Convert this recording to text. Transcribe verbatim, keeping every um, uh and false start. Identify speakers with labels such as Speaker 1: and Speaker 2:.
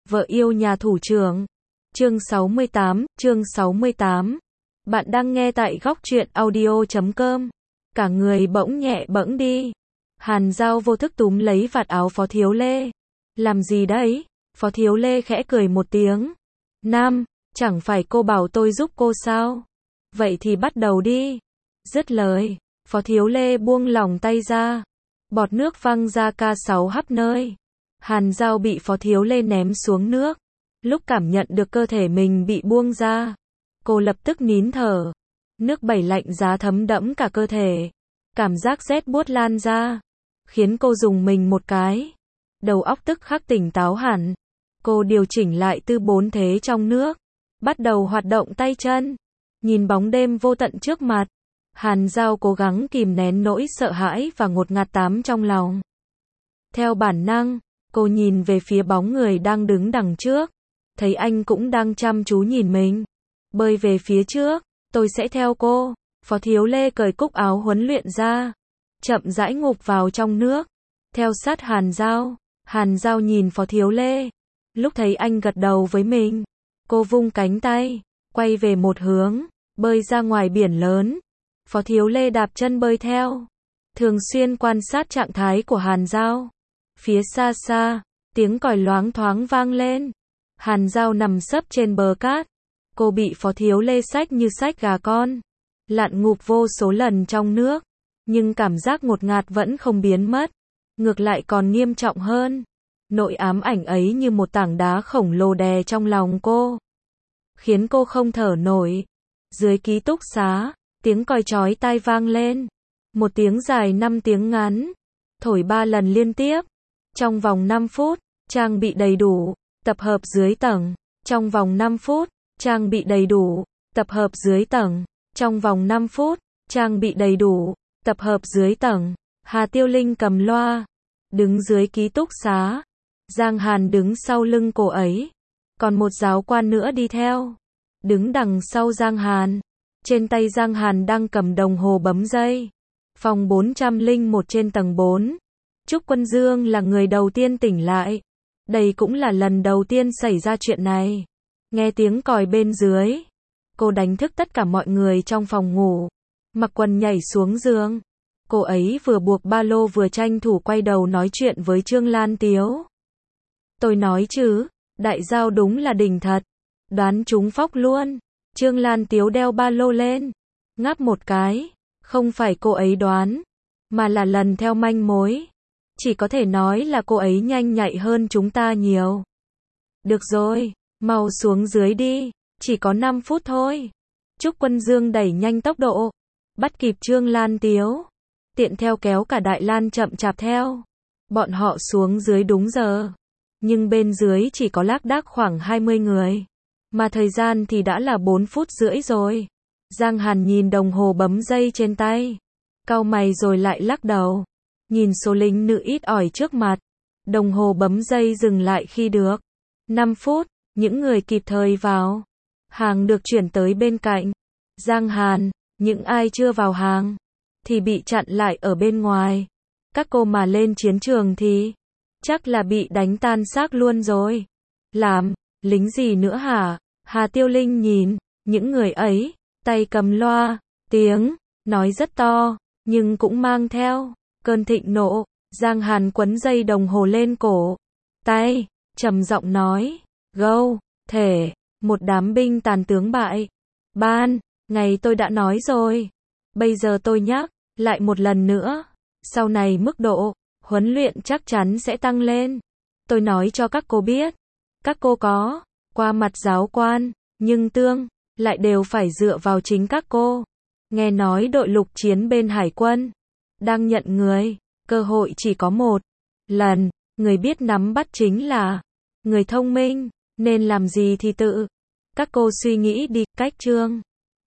Speaker 1: Vợ yêu nhà thủ trưởng. Chương sáu mươi tám, chương sáu mươi tám. Bạn đang nghe tại góc truyện audio chấm com. Cả người bỗng nhẹ bẫng đi. Hàn Dao vô thức túm lấy vạt áo Phó Thiếu Lê. Làm gì đấy? Phó Thiếu Lê khẽ cười một tiếng. Nam, chẳng phải cô bảo tôi giúp cô sao? Vậy thì bắt đầu đi. Dứt lời, Phó Thiếu Lê buông lỏng tay ra. Bọt nước văng ra ca sáu khắp nơi. Hàn Dao bị Phó Thiếu Lê ném xuống nước. Lúc cảm nhận được cơ thể mình bị buông ra, cô lập tức nín thở. Nước bảy lạnh giá thấm đẫm cả cơ thể. Cảm giác rét buốt lan ra, khiến cô rùng mình một cái. Đầu óc tức khắc tỉnh táo hẳn. Cô điều chỉnh lại tư bốn thế trong nước, bắt đầu hoạt động tay chân. Nhìn bóng đêm vô tận trước mặt, Hàn Dao cố gắng kìm nén nỗi sợ hãi và ngột ngạt tám trong lòng. Theo bản năng, cô nhìn về phía bóng người đang đứng đằng trước. Thấy anh cũng đang chăm chú nhìn mình. Bơi về phía trước, tôi sẽ theo cô. Phó Thiếu Lê cởi cúc áo huấn luyện ra, chậm rãi ngụp vào trong nước, theo sát Hàn Dao. Hàn Dao nhìn Phó Thiếu Lê. Lúc thấy anh gật đầu với mình, cô vung cánh tay, quay về một hướng, bơi ra ngoài biển lớn. Phó Thiếu Lê đạp chân bơi theo, thường xuyên quan sát trạng thái của Hàn Dao. Phía xa xa, tiếng còi loáng thoáng vang lên. Hàn Dao nằm sấp trên bờ cát. Cô bị Phó Thiếu Lê xách như xách gà con, lặn ngụp vô số lần trong nước, nhưng cảm giác ngột ngạt vẫn không biến mất, ngược lại còn nghiêm trọng hơn. Nỗi ám ảnh ấy như một tảng đá khổng lồ đè trong lòng cô, khiến cô không thở nổi. Dưới ký túc xá, tiếng còi chói tai vang lên. Một tiếng dài, năm tiếng ngắn, thổi ba lần liên tiếp. Trong vòng năm phút, trang bị đầy đủ, tập hợp dưới tầng. Trong vòng năm phút, trang bị đầy đủ, tập hợp dưới tầng. Trong vòng năm phút, trang bị đầy đủ, tập hợp dưới tầng. Hà Tiêu Linh cầm loa, đứng dưới ký túc xá. Giang Hàn đứng sau lưng cô ấy. Còn một giáo quan nữa đi theo, đứng đằng sau Giang Hàn. Trên tay Giang Hàn đang cầm đồng hồ bấm giây. Phòng bốn trăm lẻ một trên tầng bốn. Trúc Quân Dương là người đầu tiên tỉnh lại. Đây cũng là lần đầu tiên xảy ra chuyện này. Nghe tiếng còi bên dưới, cô đánh thức tất cả mọi người trong phòng ngủ. Mặc quần nhảy xuống giường. Cô ấy vừa buộc ba lô vừa tranh thủ quay đầu nói chuyện với Trương Lan Tiếu. Tôi nói chứ, đại giao đúng là đỉnh thật. Đoán trúng phóc luôn. Trương Lan Tiếu đeo ba lô lên, ngáp một cái. Không phải cô ấy đoán, mà là lần theo manh mối. Chỉ có thể nói là cô ấy nhanh nhạy hơn chúng ta nhiều. Được rồi, mau xuống dưới đi, chỉ có năm phút thôi. Trúc Quân Dương đẩy nhanh tốc độ, bắt kịp Trương Lan Tiếu, tiện theo kéo cả Đại Lan chậm chạp theo. Bọn họ xuống dưới đúng giờ, nhưng bên dưới chỉ có lác đác khoảng hai mươi người, mà thời gian thì đã là bốn phút rưỡi rồi. Giang Hàn nhìn đồng hồ bấm giây trên tay, cau mày rồi lại lắc đầu. Nhìn số lính nữ ít ỏi trước mặt, đồng hồ bấm giây dừng lại khi được năm phút, những người kịp thời vào hàng được chuyển tới bên cạnh Giang Hàn, những ai chưa vào hàng thì bị chặn lại ở bên ngoài. Các cô mà lên chiến trường thì chắc là bị đánh tan xác luôn rồi. Làm lính gì nữa hả? Hà Tiêu Linh nhìn những người ấy, tay cầm loa, tiếng nói rất to, nhưng cũng mang theo cơn thịnh nộ. Giang Hàn quấn dây đồng hồ lên cổ tay, trầm giọng nói, gâu, thể, một đám binh tàn tướng bại. Ban ngày tôi đã nói rồi, bây giờ tôi nhắc lại một lần nữa, sau này mức độ huấn luyện chắc chắn sẽ tăng lên. Tôi nói cho các cô biết, các cô có qua mặt giáo quan, nhưng tương lại đều phải dựa vào chính các cô. Nghe nói đội lục chiến bên Hải quân đang nhận người, cơ hội chỉ có một lần, người biết nắm bắt chính là người thông minh, nên làm gì thì tự các cô suy nghĩ đi. Cách chương